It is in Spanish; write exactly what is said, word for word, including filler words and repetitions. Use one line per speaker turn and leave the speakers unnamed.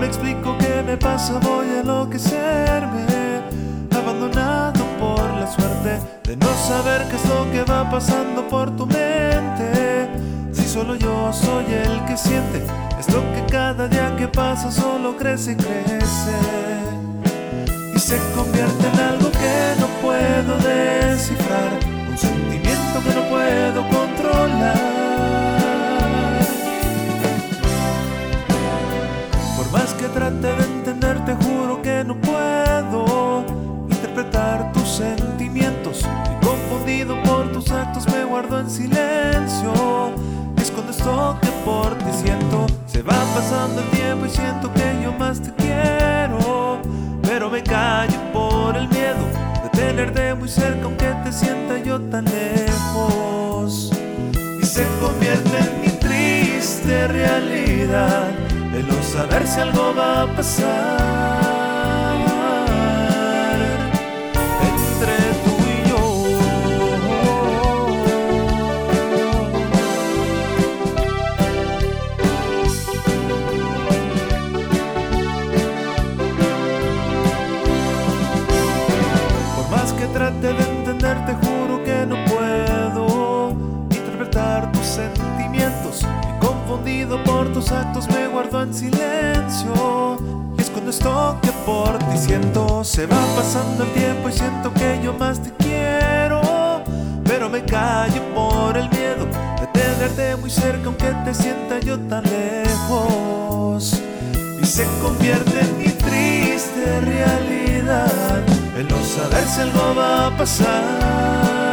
me explico qué me pasa, voy a enloquecerme, abandonado por la suerte de no saber qué es lo que va pasando por tu mente. Si solo yo soy el que siente esto que cada día que pasa solo crece y crece, y se convierte en algo que no puedo descifrar, un sentimiento que no puedo controlar. Por más que trate de entender, te juro que no puedo interpretar tus sentimientos, y confundido por tus actos me guardo en silencio. Escondo esto que por ti siento. Se va pasando el tiempo y siento que yo más te quiero, pero me callo por el miedo de tenerte muy cerca aunque te sienta yo tan lejos. Y se convierte en mi triste realidad el no saber si algo va a pasar entre tú y yo. Por más que trate de entender, te juro que no puedo interpretar tus sentimientos, y confundido por tus actos me guardo en silencio. Y escondo esto que por ti siento. Se va pasando el tiempo y siento que yo más te quiero, pero me callo por el miedo de tenerte muy cerca aunque te sienta yo tan lejos. Y se convierte en mi triste realidad el no saber si algo va a pasar